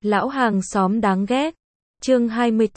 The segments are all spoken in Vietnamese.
Lão hàng xóm đáng ghét. Chương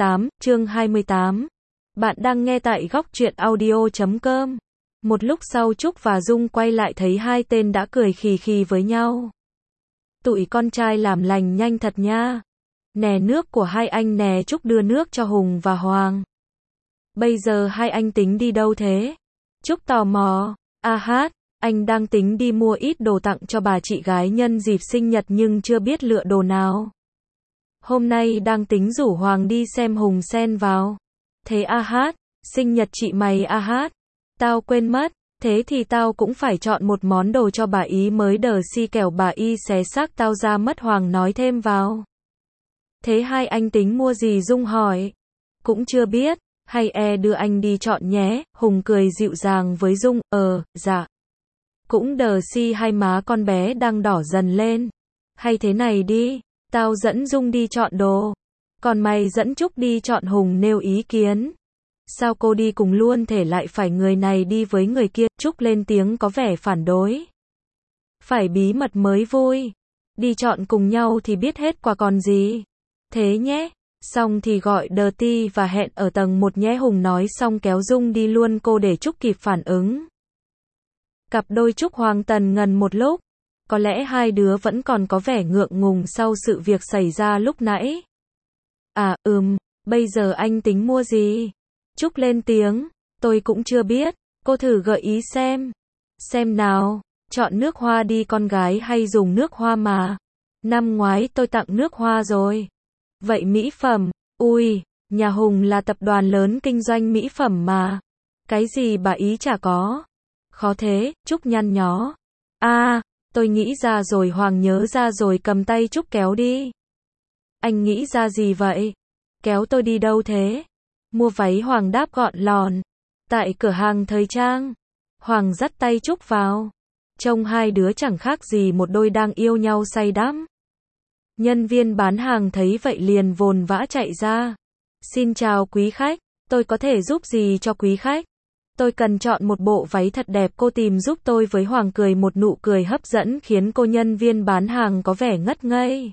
28. Bạn đang nghe tại góc truyện audio.com. Một lúc sau Trúc và Dung quay lại thấy hai tên đã cười khì khì với nhau. Tụi con trai làm lành nhanh thật nha. Nè nước của hai anh nè, Trúc đưa nước cho Hùng và Hoàng. Bây giờ hai anh tính đi đâu thế? Trúc tò mò. Anh đang tính đi mua ít đồ tặng cho bà chị gái nhân dịp sinh nhật nhưng chưa biết lựa đồ nào. Hôm nay đang tính rủ Hoàng đi xem Hùng xen vào. Thế sinh nhật chị mày Tao quên mất, thế thì tao cũng phải chọn một món đồ cho bà ý mới đờ si kẻo bà y xé xác tao ra mất. Hoàng nói thêm vào. Thế hai anh tính mua gì? Dung hỏi. Cũng chưa biết, hay đưa anh đi chọn nhé. Hùng cười dịu dàng với Dung. Dạ. Cũng đờ si, hai má con bé đang đỏ dần lên. Hay thế này đi, tao dẫn Dung đi chọn đồ, còn mày dẫn Trúc đi chọn. Hùng nêu ý kiến. Sao cô đi cùng luôn thể lại phải người này đi với người kia? Trúc lên tiếng có vẻ phản đối. Phải bí mật mới vui. Đi chọn cùng nhau thì biết hết quà còn gì. Thế nhé. Xong thì gọi đờ ti và hẹn ở tầng 1 nhé. Hùng nói xong kéo Dung đi luôn cô để Trúc kịp phản ứng. Cặp đôi Trúc Hoàng tần ngần một lúc. Có lẽ hai đứa vẫn còn có vẻ ngượng ngùng sau sự việc xảy ra lúc nãy. Bây giờ anh tính mua gì? Trúc lên tiếng. Tôi cũng chưa biết. Cô thử gợi ý xem. Xem nào. Chọn nước hoa đi, con gái hay dùng nước hoa mà. Năm ngoái tôi tặng nước hoa rồi. Vậy mỹ phẩm? Ui, nhà Hùng là tập đoàn lớn kinh doanh mỹ phẩm mà. Cái gì bà ý chả có. Khó thế. Trúc nhăn nhó. Tôi nghĩ ra rồi. Hoàng nhớ ra rồi, cầm tay Trúc kéo đi. Anh nghĩ ra gì vậy? Kéo tôi đi đâu thế? Mua váy. Hoàng đáp gọn lòn. Tại cửa hàng thời trang. Hoàng dắt tay Trúc vào. Trông hai đứa chẳng khác gì một đôi đang yêu nhau say đắm. Nhân viên bán hàng thấy vậy liền vồn vã chạy ra. Xin chào quý khách, tôi có thể giúp gì cho quý khách? Tôi cần chọn một bộ váy thật đẹp, cô tìm giúp tôi với. Hoàng cười một nụ cười hấp dẫn khiến cô nhân viên bán hàng có vẻ ngất ngây.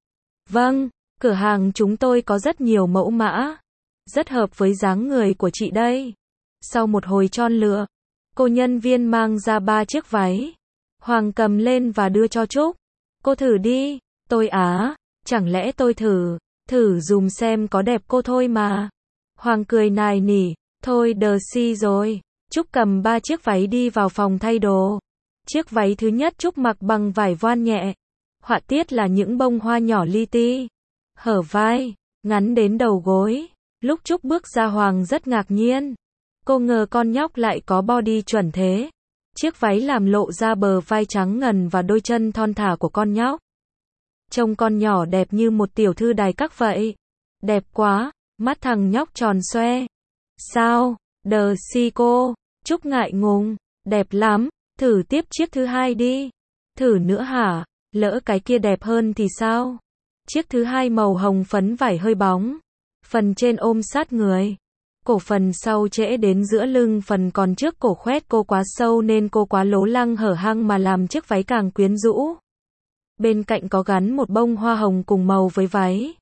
Vâng, cửa hàng chúng tôi có rất nhiều mẫu mã. Rất hợp với dáng người của chị đây. Sau một hồi chọn lựa, cô nhân viên mang ra 3 chiếc váy. Hoàng cầm lên và đưa cho Trúc. Cô thử đi. Tôi chẳng lẽ tôi thử dùm xem có đẹp cô thôi mà. Hoàng cười nài nỉ. Thôi đờ si rồi. Trúc cầm 3 chiếc váy đi vào phòng thay đồ. Chiếc váy thứ nhất Trúc mặc bằng vải voan nhẹ. Họa tiết là những bông hoa nhỏ li ti. Hở vai, ngắn đến đầu gối. Lúc Trúc bước ra Hoàng rất ngạc nhiên. Cô ngờ con nhóc lại có body chuẩn thế. Chiếc váy làm lộ ra bờ vai trắng ngần và đôi chân thon thả của con nhóc. Trông con nhỏ đẹp như một tiểu thư đài các vậy. Đẹp quá, mắt thằng nhóc tròn xoe. Sao, đờ si cô? Trúc ngại ngùng. Đẹp lắm, thử tiếp chiếc thứ hai đi. Thử nữa hả? Lỡ cái kia đẹp hơn thì sao? Chiếc thứ hai màu hồng phấn, vải hơi bóng. Phần trên ôm sát người. Cổ phần sau trễ đến giữa lưng, phần còn trước cổ khoét cô quá sâu nên cô quá lố lăng hở hang mà làm chiếc váy càng quyến rũ. Bên cạnh có gắn một bông hoa hồng cùng màu với váy.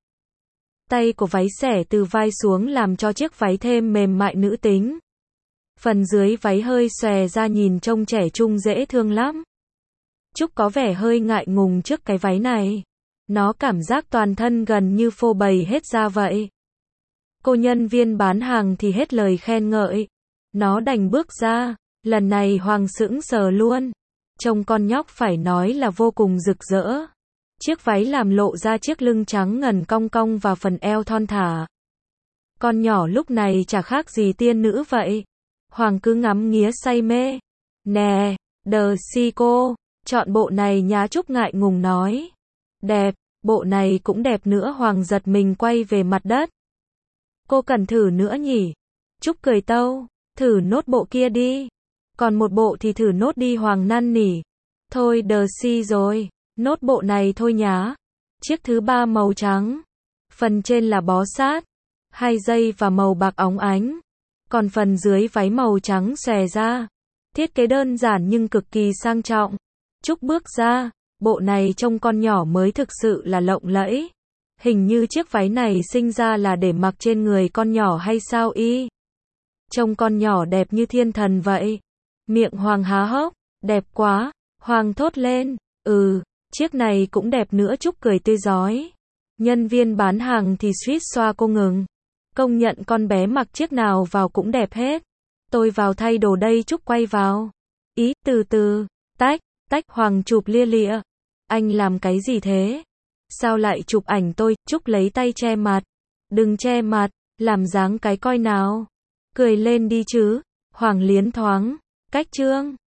Tay của váy xẻ từ vai xuống làm cho chiếc váy thêm mềm mại nữ tính. Phần dưới váy hơi xòe ra nhìn trông trẻ trung dễ thương lắm. Trúc có vẻ hơi ngại ngùng trước cái váy này. Nó cảm giác toàn thân gần như phô bày hết ra vậy. Cô nhân viên bán hàng thì hết lời khen ngợi. Nó đành bước ra. Lần này Hoàng sững sờ luôn. Trông con nhóc phải nói là vô cùng rực rỡ. Chiếc váy làm lộ ra chiếc lưng trắng ngần cong cong và phần eo thon thả. Con nhỏ lúc này chả khác gì tiên nữ vậy. Hoàng cứ ngắm nghía say mê. Nè, đờ si cô, chọn bộ này nhá. Trúc ngại ngùng nói. Đẹp, bộ này cũng đẹp nữa. Hoàng giật mình quay về mặt đất. Cô cần thử nữa nhỉ? Trúc cười tâu. Thử nốt bộ kia đi. Còn một bộ thì thử nốt đi. Hoàng năn nỉ. Thôi đờ si rồi. Nốt bộ này thôi nhá. Chiếc thứ 3 màu trắng. Phần trên là bó sát. 2 dây và màu bạc óng ánh. Còn phần dưới váy màu trắng xòe ra. Thiết kế đơn giản nhưng cực kỳ sang trọng. Trúc bước ra. Bộ này trông con nhỏ mới thực sự là lộng lẫy. Hình như chiếc váy này sinh ra là để mặc trên người con nhỏ hay sao y? Trông con nhỏ đẹp như thiên thần vậy. Miệng Hoàng há hốc, đẹp quá, Hoàng thốt lên, chiếc này cũng đẹp nữa. Trúc cười tươi rói. Nhân viên bán hàng thì suýt xoa cô ngừng. Công nhận con bé mặc chiếc nào vào cũng đẹp hết. Tôi vào thay đồ đây. Trúc quay vào. Ý, từ từ, tách, Hoàng chụp lia lịa. Anh làm cái gì thế? Sao lại chụp ảnh tôi? Trúc lấy tay che mặt. Đừng che mặt, làm dáng cái coi nào. Cười lên đi chứ. Hoàng liến thoáng. Cách trương.